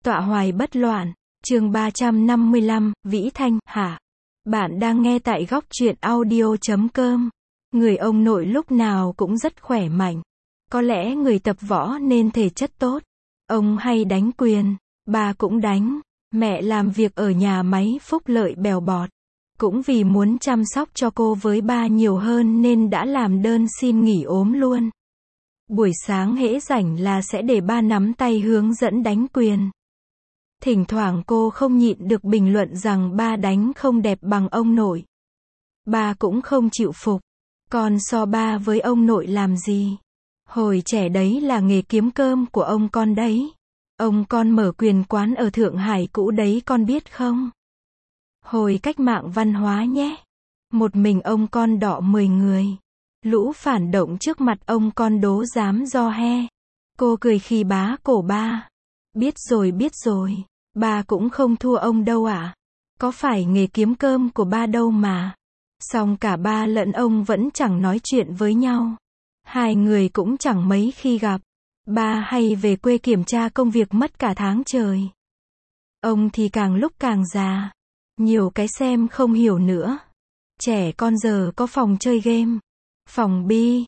Tọa hoài bất loạn, chương 355, Vĩ Thanh, hả? Bạn đang nghe tại góc truyện audio.com. Người ông nội lúc nào cũng rất khỏe mạnh. Có lẽ người tập võ nên thể chất tốt. Ông hay đánh quyền, bà cũng đánh. Mẹ làm việc ở nhà máy phúc lợi bèo bọt. Cũng vì muốn chăm sóc cho cô với ba nhiều hơn nên đã làm đơn xin nghỉ ốm luôn. Buổi sáng hễ rảnh là sẽ để ba nắm tay hướng dẫn đánh quyền. Thỉnh thoảng cô không nhịn được bình luận rằng ba đánh không đẹp bằng ông nội. Ba cũng không chịu phục. Con so ba với ông nội làm gì? Hồi trẻ đấy là nghề kiếm cơm của ông con đấy. Ông con mở quyền quán ở Thượng Hải cũ đấy con biết không? Hồi cách mạng văn hóa nhé. Một mình ông con đọ 10 người. Lũ phản động trước mặt ông con đố dám do he. Cô cười khi bá cổ ba. Biết rồi, ba cũng không thua ông đâu ạ. Có phải nghề kiếm cơm của ba đâu mà. Xong cả ba lẫn ông vẫn chẳng nói chuyện với nhau. Hai người cũng chẳng mấy khi gặp. Ba hay về quê kiểm tra công việc mất cả tháng trời. Ông thì càng lúc càng già. Nhiều cái xem không hiểu nữa. Trẻ con giờ có phòng chơi game. Phòng bi,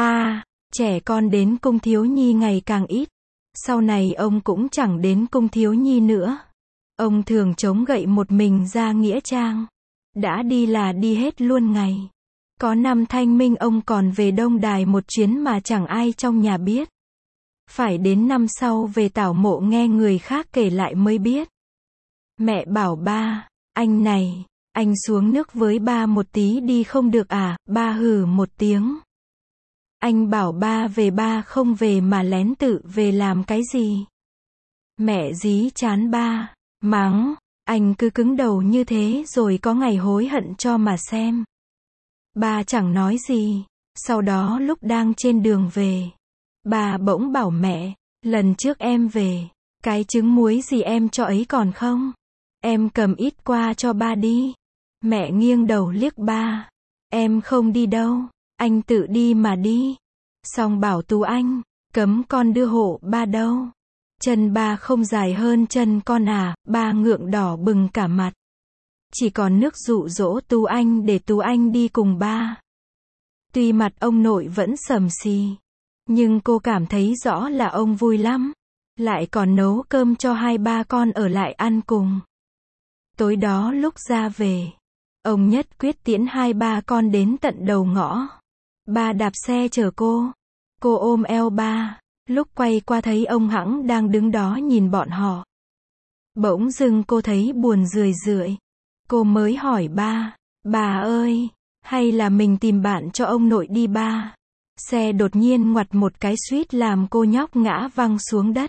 trẻ con đến cung thiếu nhi ngày càng ít. Sau này ông cũng chẳng đến cung thiếu nhi nữa. Ông thường chống gậy một mình ra nghĩa trang. Đã đi là đi hết luôn ngày. Có năm Thanh Minh ông còn về Đông Đài một chuyến mà chẳng ai trong nhà biết. Phải đến năm sau về tảo mộ nghe người khác kể lại mới biết. Mẹ bảo ba, anh này, anh xuống nước với ba một tí đi không được à? Ba hừ một tiếng. Anh bảo ba về ba không về mà lén tự về làm cái gì? Mẹ dí chán ba, mắng, anh cứ cứng đầu như thế rồi có ngày hối hận cho mà xem. Ba chẳng nói gì. Sau đó lúc đang trên đường về, bà bỗng bảo mẹ, lần trước em về, cái trứng muối gì em cho ấy còn không? Em cầm ít qua cho ba đi. Mẹ nghiêng đầu liếc ba. Em không đi đâu, anh tự đi mà đi. Xong bảo Tú Anh, cấm con đưa hộ ba đâu. Chân ba không dài hơn chân con à? Ba ngượng đỏ bừng cả mặt. Chỉ còn nước dụ dỗ Tú Anh để Tú Anh đi cùng ba. Tuy mặt ông nội vẫn sầm xì, nhưng cô cảm thấy rõ là ông vui lắm. Lại còn nấu cơm cho hai ba con ở lại ăn cùng. Tối đó lúc ra về, ông nhất quyết tiễn hai ba con đến tận đầu ngõ. Ba đạp xe chở cô. Cô ôm eo ba. Lúc quay qua thấy ông hẵng đang đứng đó nhìn bọn họ. Bỗng dưng cô thấy buồn rười rượi. Cô mới hỏi ba, bà ơi, hay là mình tìm bạn cho ông nội đi ba? Xe đột nhiên ngoặt một cái suýt làm cô nhóc ngã văng xuống đất.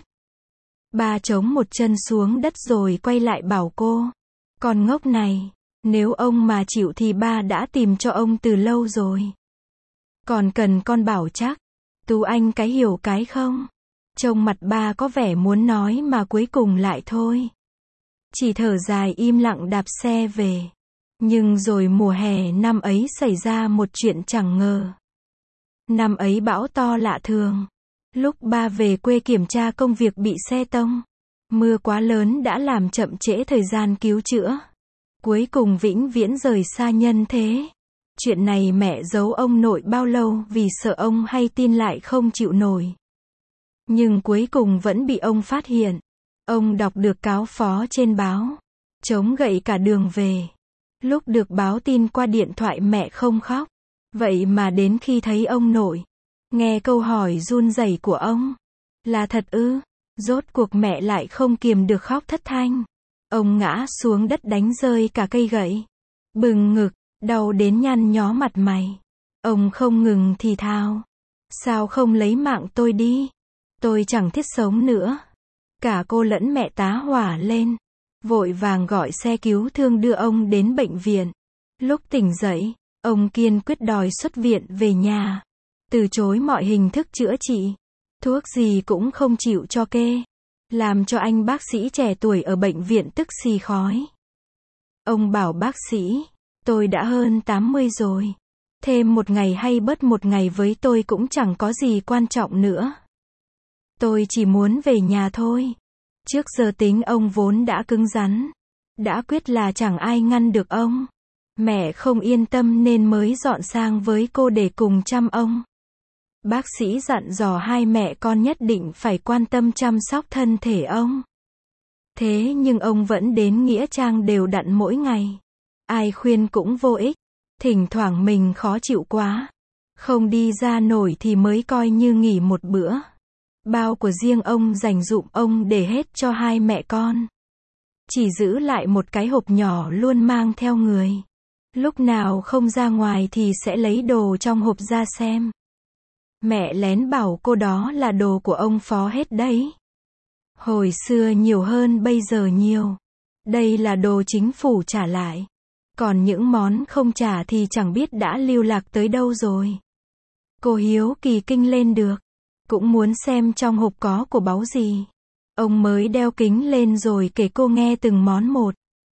Ba chống một chân xuống đất rồi quay lại bảo cô, con ngốc này, nếu ông mà chịu thì ba đã tìm cho ông từ lâu rồi. Còn cần con bảo chắc. Tú Anh cái hiểu cái không? Trông mặt ba có vẻ muốn nói mà cuối cùng lại thôi. Chỉ thở dài im lặng đạp xe về. Nhưng rồi mùa hè năm ấy xảy ra một chuyện chẳng ngờ. Năm ấy bão to lạ thường. Lúc ba về quê kiểm tra công việc bị xe tông. Mưa quá lớn đã làm chậm trễ thời gian cứu chữa. Cuối cùng vĩnh viễn rời xa nhân thế. Chuyện này mẹ giấu ông nội bao lâu vì sợ ông hay tin lại không chịu nổi. Nhưng cuối cùng vẫn bị ông phát hiện. Ông đọc được cáo phó trên báo. Chống gậy cả đường về. Lúc được báo tin qua điện thoại mẹ không khóc. Vậy mà đến khi thấy ông nội, nghe câu hỏi run rẩy của ông, là thật ư? Rốt cuộc mẹ lại không kiềm được khóc thất thanh. Ông ngã xuống đất đánh rơi cả cây gậy. Bừng ngực, đau đến nhăn nhó mặt mày. Ông không ngừng thì thào. Sao không lấy mạng tôi đi? Tôi chẳng thiết sống nữa. Cả cô lẫn mẹ tá hỏa lên. Vội vàng gọi xe cứu thương đưa ông đến bệnh viện. Lúc tỉnh dậy, ông kiên quyết đòi xuất viện về nhà. Từ chối mọi hình thức chữa trị. Thuốc gì cũng không chịu cho kê. Làm cho anh bác sĩ trẻ tuổi ở bệnh viện tức xì khói. Ông bảo bác sĩ, tôi đã hơn 80 rồi. Thêm một ngày hay bớt một ngày với tôi cũng chẳng có gì quan trọng nữa. Tôi chỉ muốn về nhà thôi. Trước giờ tính ông vốn đã cứng rắn. Đã quyết là chẳng ai ngăn được ông. Mẹ không yên tâm nên mới dọn sang với cô để cùng chăm ông. Bác sĩ dặn dò hai mẹ con nhất định phải quan tâm chăm sóc thân thể ông. Thế nhưng ông vẫn đến nghĩa trang đều đặn mỗi ngày. Ai khuyên cũng vô ích. Thỉnh thoảng mình khó chịu quá. Không đi ra nổi thì mới coi như nghỉ một bữa. Bao của riêng ông dành dụm ông để hết cho hai mẹ con. Chỉ giữ lại một cái hộp nhỏ luôn mang theo người. Lúc nào không ra ngoài thì sẽ lấy đồ trong hộp ra xem. Mẹ lén bảo cô đó là đồ của ông Phó hết đấy. Hồi xưa nhiều hơn bây giờ nhiều. Đây là đồ chính phủ trả lại. Còn những món không trả thì chẳng biết đã lưu lạc tới đâu rồi. Cô hiếu kỳ kinh lên được. Cũng muốn xem trong hộp có của báu gì. Ông mới đeo kính lên rồi kể cô nghe từng món một.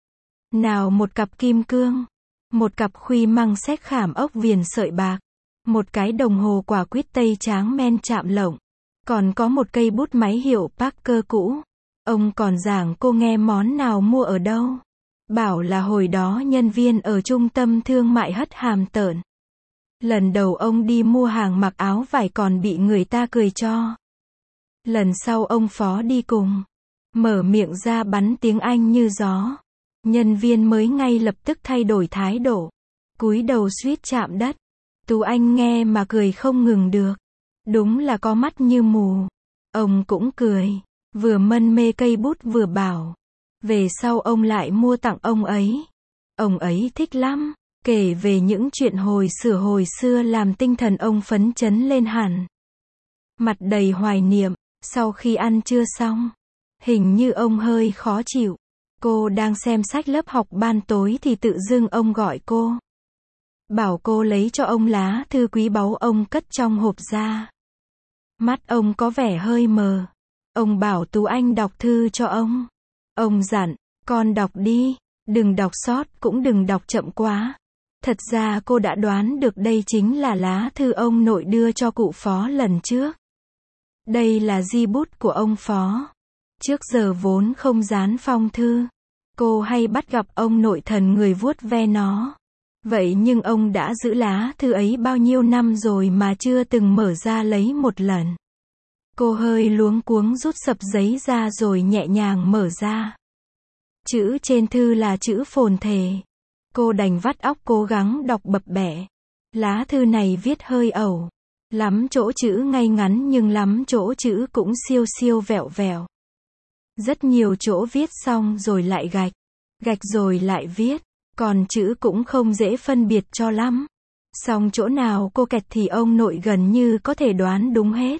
Nào một cặp kim cương. Một cặp khuy măng séc khảm ốc viền sợi bạc. Một cái đồng hồ quả quýt tây tráng men chạm lộng. Còn có một cây bút máy hiệu Parker cũ. Ông còn giảng cô nghe món nào mua ở đâu. Bảo là hồi đó nhân viên ở trung tâm thương mại hất hàm tợn. Lần đầu ông đi mua hàng mặc áo vải còn bị người ta cười cho. Lần sau ông Phó đi cùng. Mở miệng ra bắn tiếng Anh như gió. Nhân viên mới ngay lập tức thay đổi thái độ. Cúi đầu suýt chạm đất. Tú Anh nghe mà cười không ngừng được. Đúng là có mắt như mù. Ông cũng cười. Vừa mân mê cây bút vừa bảo. Về sau ông lại mua tặng ông ấy. Ông ấy thích lắm. Kể về những chuyện hồi xưa làm tinh thần ông phấn chấn lên hẳn. Mặt đầy hoài niệm. Sau khi ăn trưa xong. Hình như ông hơi khó chịu. Cô đang xem sách lớp học ban tối thì tự dưng ông gọi cô. Bảo cô lấy cho ông lá thư quý báu ông cất trong hộp ra. Mắt ông có vẻ hơi mờ. Ông bảo Tú Anh đọc thư cho ông. Ông dặn, con đọc đi, đừng đọc sót cũng đừng đọc chậm quá. Thật ra cô đã đoán được đây chính là lá thư ông nội đưa cho cụ Phó lần trước. Đây là di bút của ông Phó. Trước giờ vốn không dán phong thư. Cô hay bắt gặp ông nội thần người vuốt ve nó. Vậy nhưng ông đã giữ lá thư ấy bao nhiêu năm rồi mà chưa từng mở ra lấy một lần. Cô hơi luống cuống rút sập giấy ra rồi nhẹ nhàng mở ra. Chữ trên thư là chữ phồn thể. Cô đành vắt óc cố gắng đọc bập bẹ. Lá thư này viết hơi ẩu. Lắm chỗ chữ ngay ngắn nhưng lắm chỗ chữ cũng siêu siêu vẹo vẹo. Rất nhiều chỗ viết xong rồi lại gạch. Gạch rồi lại viết. Còn chữ cũng không dễ phân biệt cho lắm. Xong chỗ nào cô kẹt thì ông nội gần như có thể đoán đúng hết.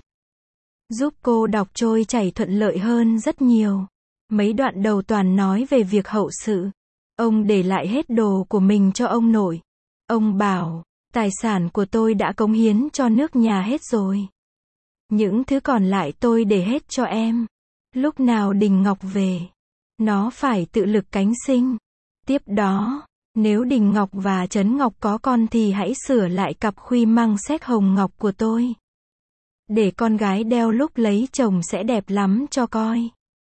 Giúp cô đọc trôi chảy thuận lợi hơn rất nhiều. Mấy đoạn đầu toàn nói về việc hậu sự. Ông để lại hết đồ của mình cho ông nội. Ông bảo, tài sản của tôi đã cống hiến cho nước nhà hết rồi. Những thứ còn lại tôi để hết cho em. Lúc nào Đình Ngọc về, nó phải tự lực cánh sinh. Tiếp đó, nếu Đình Ngọc và Trấn Ngọc có con thì hãy sửa lại cặp khuy măng séc hồng ngọc của tôi. Để con gái đeo lúc lấy chồng sẽ đẹp lắm cho coi.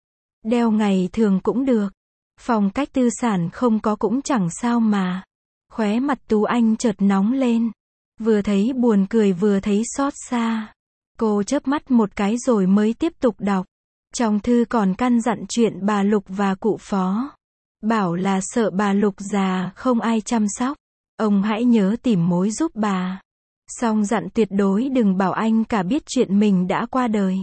Đeo ngày thường cũng được. Phong cách tư sản không có cũng chẳng sao mà. Khóe mặt Tú Anh chợt nóng lên. Vừa thấy buồn cười vừa thấy xót xa. Cô chớp mắt một cái rồi mới tiếp tục đọc. Trong thư còn căn dặn chuyện bà Lục và cụ Phó. Bảo là sợ bà Lục già không ai chăm sóc. Ông hãy nhớ tìm mối giúp bà. Xong dặn tuyệt đối đừng bảo anh cả biết chuyện mình đã qua đời.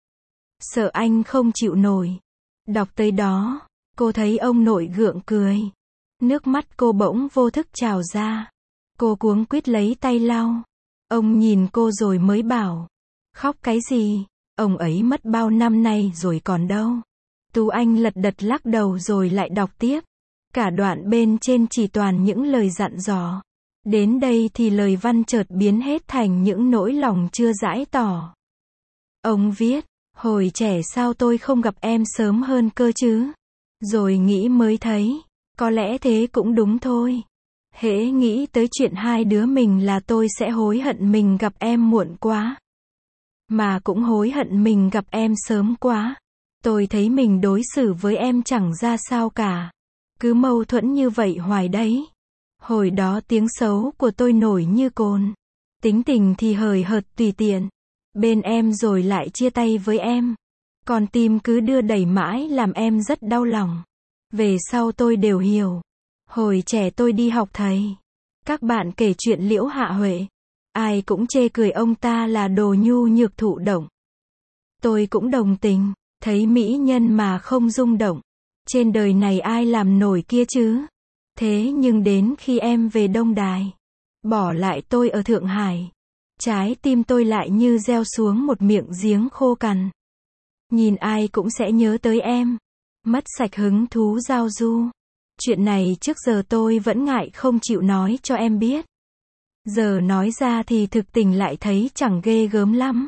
Sợ anh không chịu nổi. Đọc tới đó, cô thấy ông nội gượng cười. Nước mắt cô bỗng vô thức trào ra. Cô cuống quýt lấy tay lau. Ông nhìn cô rồi mới bảo. Khóc cái gì? Ông ấy mất bao năm nay rồi còn đâu. Tú Anh lật đật lắc đầu rồi lại đọc tiếp. Cả đoạn bên trên chỉ toàn những lời dặn dò. Đến đây thì lời văn chợt biến hết thành những nỗi lòng chưa giải tỏ. Ông viết, hồi trẻ sao tôi không gặp em sớm hơn cơ chứ? Rồi nghĩ mới thấy, có lẽ thế cũng đúng thôi. Hễ nghĩ tới chuyện hai đứa mình là tôi sẽ hối hận mình gặp em muộn quá. Mà cũng hối hận mình gặp em sớm quá. Tôi thấy mình đối xử với em chẳng ra sao cả. Cứ mâu thuẫn như vậy hoài đấy. Hồi đó tiếng xấu của tôi nổi như cồn. Tính tình thì hời hợt tùy tiện. Bên em rồi lại chia tay với em. Con tim cứ đưa đẩy mãi làm em rất đau lòng. Về sau tôi đều hiểu. Hồi trẻ tôi đi học thầy. Các bạn kể chuyện Liễu Hạ Huệ. Ai cũng chê cười ông ta là đồ nhu nhược thụ động. Tôi cũng đồng tình. Thấy mỹ nhân mà không rung động. Trên đời này ai làm nổi kia chứ. Thế nhưng đến khi em về Đông Đài. Bỏ lại tôi ở Thượng Hải. Trái tim tôi lại như gieo xuống một miệng giếng khô cằn. Nhìn ai cũng sẽ nhớ tới em. Mất sạch hứng thú giao du. Chuyện này trước giờ tôi vẫn ngại không chịu nói cho em biết. Giờ nói ra thì thực tình lại thấy chẳng ghê gớm lắm.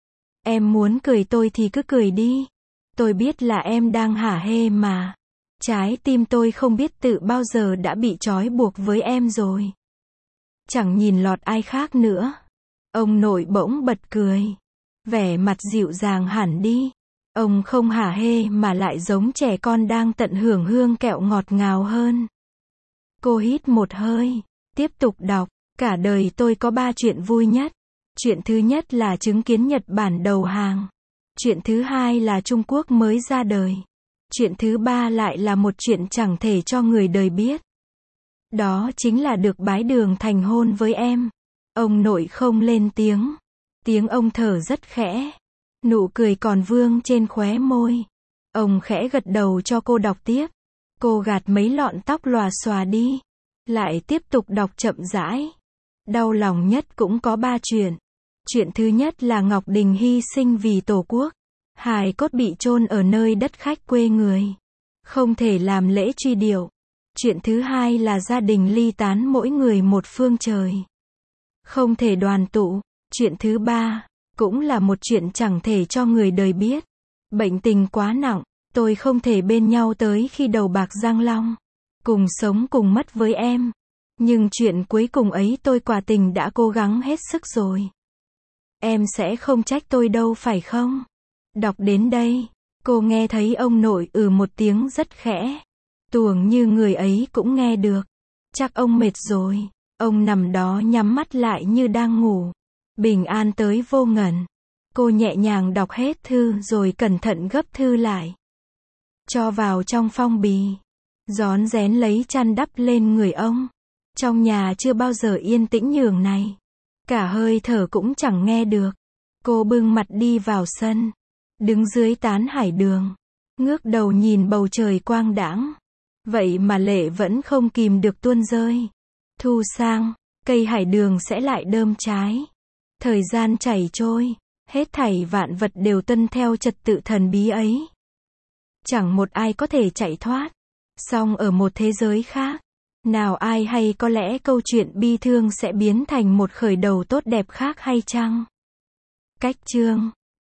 Em muốn cười tôi thì cứ cười đi. Tôi biết là em đang hả hê mà. Trái tim tôi không biết tự bao giờ đã bị trói buộc với em rồi. Chẳng nhìn lọt ai khác nữa. Ông nội bỗng bật cười. Vẻ mặt dịu dàng hẳn đi. Ông không hả hê mà lại giống trẻ con đang tận hưởng hương kẹo ngọt ngào hơn. Cô hít một hơi. Tiếp tục đọc. Cả đời tôi có 3 chuyện vui nhất. Chuyện thứ nhất là chứng kiến Nhật Bản đầu hàng. Chuyện thứ hai là Trung Quốc mới ra đời. Chuyện thứ ba lại là một chuyện chẳng thể cho người đời biết. Đó chính là được bái đường thành hôn với em. Ông nội không lên tiếng. Tiếng ông thở rất khẽ. Nụ cười còn vương trên khóe môi. Ông khẽ gật đầu cho cô đọc tiếp. Cô gạt mấy lọn tóc lòa xòa đi. Lại tiếp tục đọc chậm rãi. Đau lòng nhất cũng có 3 chuyện. Chuyện thứ nhất là Ngọc Đình hy sinh vì Tổ quốc. Hài cốt bị chôn ở nơi đất khách quê người. Không thể làm lễ truy điệu. Chuyện thứ hai là gia đình ly tán mỗi người một phương trời. Không thể đoàn tụ. Chuyện thứ ba, cũng là một chuyện chẳng thể cho người đời biết. Bệnh tình quá nặng, tôi không thể bên nhau tới khi đầu bạc răng long. Cùng sống cùng mất với em. Nhưng chuyện cuối cùng ấy tôi quả tình đã cố gắng hết sức rồi. Em sẽ không trách tôi đâu phải không? Đọc đến đây, cô nghe thấy ông nội một tiếng rất khẽ. Tuồng như người ấy cũng nghe được. Chắc ông mệt rồi. Ông nằm đó nhắm mắt lại như đang ngủ. Bình an tới vô ngần. Cô nhẹ nhàng đọc hết thư rồi cẩn thận gấp thư lại. Cho vào trong phong bì. Rón rén lấy chăn đắp lên người ông. Trong nhà chưa bao giờ yên tĩnh nhường này. Cả hơi thở cũng chẳng nghe được. Cô bưng mặt đi vào sân. Đứng dưới tán hải đường. Ngước đầu nhìn bầu trời quang đãng. Vậy mà lệ vẫn không kìm được tuôn rơi. Thu sang, cây hải đường sẽ lại đơm trái. Thời gian chảy trôi. Hết thảy vạn vật đều tuân theo trật tự thần bí ấy. Chẳng một ai có thể chạy thoát. Song ở một thế giới khác. Nào ai hay có lẽ câu chuyện bi thương sẽ biến thành một khởi đầu tốt đẹp khác hay chăng? Cách chương